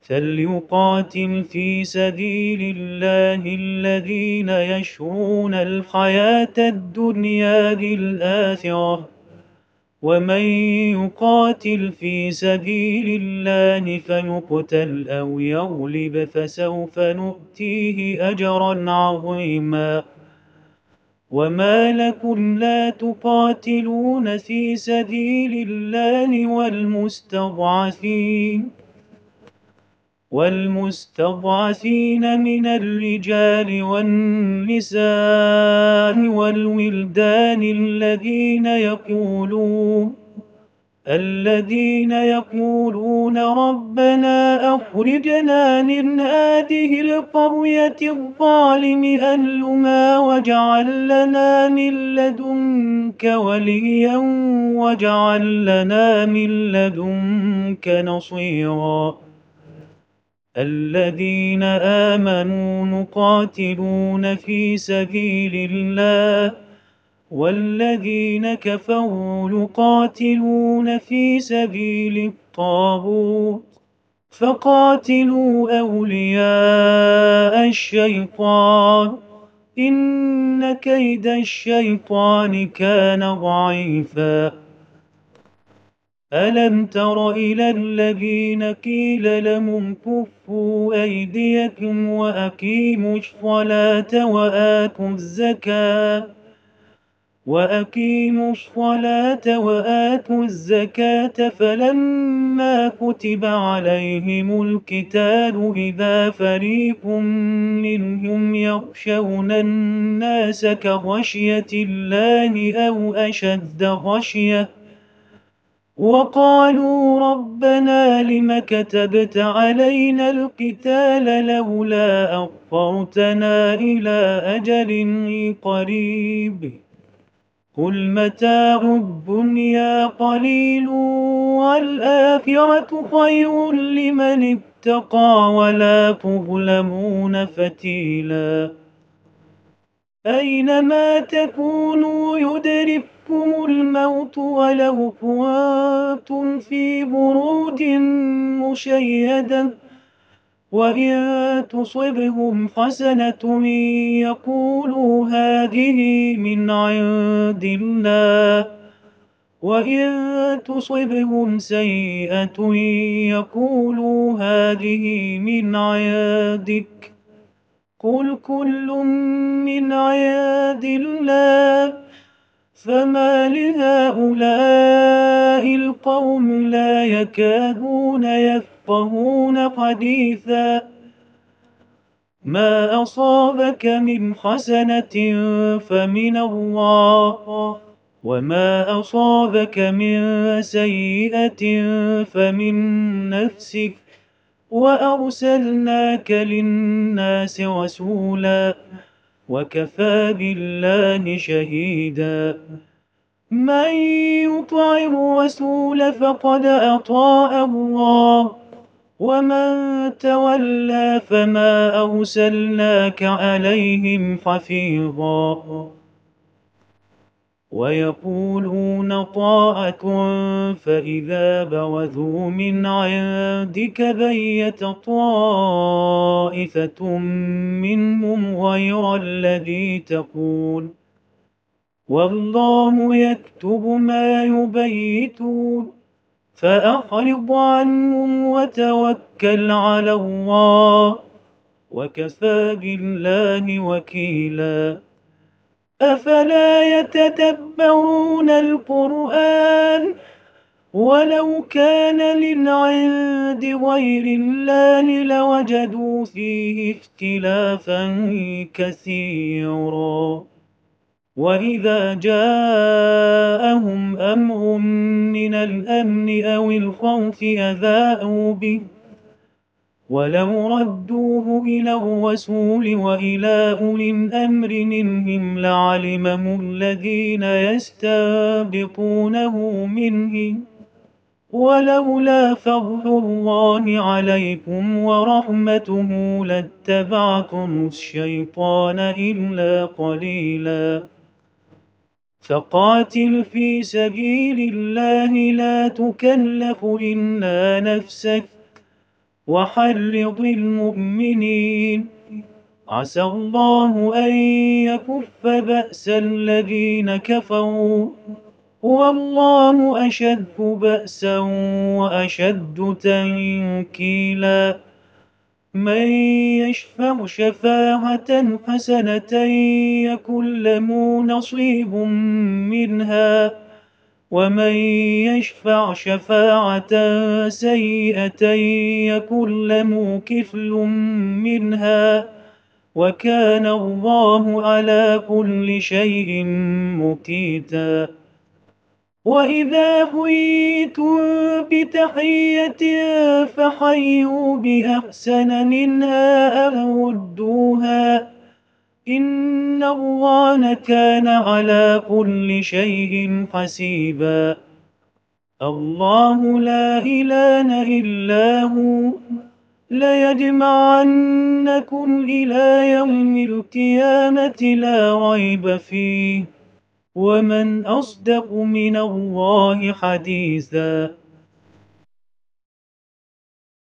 فليقاتل في سبيل الله الذين يشرون الحياة الدنيا بالآخرة، ومن يقاتل في سبيل الله فيقتل أو يغلب فسوف نؤتيه أجرا عظيما. وما لكم لا تقاتلون في سبيل الله والمستضعفين من الرجال والنساء والولدان الذين يقولون ربنا أخرجنا من هذه القرية الظالم أهلها واجعل لنا من لدنك وليا واجعل لنا من لدنك نصيرا. الذين آمنوا يقاتلون في سبيل الله والذين كفروا يقاتلون في سبيل الطاغوت فقاتلوا أولياء الشيطان إن كيد الشيطان كان ضعيفا. ألم تر إلى الذين قيل لهم كفوا أيديكم وأقيموا الصلاة وآتوا الزكاة فلما كتب عليهم القتال إذا فريق منهم يخشون الناس كخشية الله أو أشد خشية وقالوا ربنا لم كتبت علينا القتال لولا أخرتنا إلى أجل قريب قل متاع الدنيا قليل والآخرة خير لمن اتقى ولا تظلمون فتيلا. أينما تكونوا يدرككم الموت ولو كنتم في بروج مشيدة وإن تصبهم حسنة يقولوا هذه من عند الله وإن تصبهم سيئة يقولوا هذه من عندك قل كل من عند الله فما لهؤلاء القوم لا يكادون يفقهون حديثا. ما أصابك من حسنة فمن الله وما أصابك من سيئة فمن نفسك وأرسلناك للناس رسولا وكفى بالله شهيدا. من يطع الرسول فقد أطاع الله ومن تولى فما أرسلناك عليهم حفيظا. ويقولون طاعة فإذا برزوا من عندك بيت طائفة منهم غير الذي تقول والله يكتب ما يبيتون فأعرض عنهم وتوكل على الله وكفى بالله وكيلا. أفلا يتدبرون القرآن ولو كان من عند غير الله لوجدوا فيه اختلافا كثيرا. وإذا جاءهم أمر من الأمن أو الخوف أذاعوا به ولو ردوه إلى الرسول وإلى أولي الأمر منهم لعلمه الذين يستنبطونه منهم ولولا فضل الله عليكم ورحمته لاتبعتم الشيطان إلا قليلا. فقاتل في سبيل الله لا تكلف إلا نفسك وحرض المؤمنين. عسى الله أن يكف بأس الذين كفروا، والله أشد بأسا وأشد تنكيلا. من يشفع شفاعة حسنة يكن له نصيب منها، ومن يشفع شفاعة سيئة يكن له كفل منها، وكان الله على كل شيء مقيتا. وإذا حييتم بتحية فحيوا بأحسن منها أو ردوها، إن الله كان على كل شيء حسيبا. الله لا إله إلا هو، ليجمعنكم إلى يوم القيامة لا ريب فيه، ومن أصدق من الله حديثا.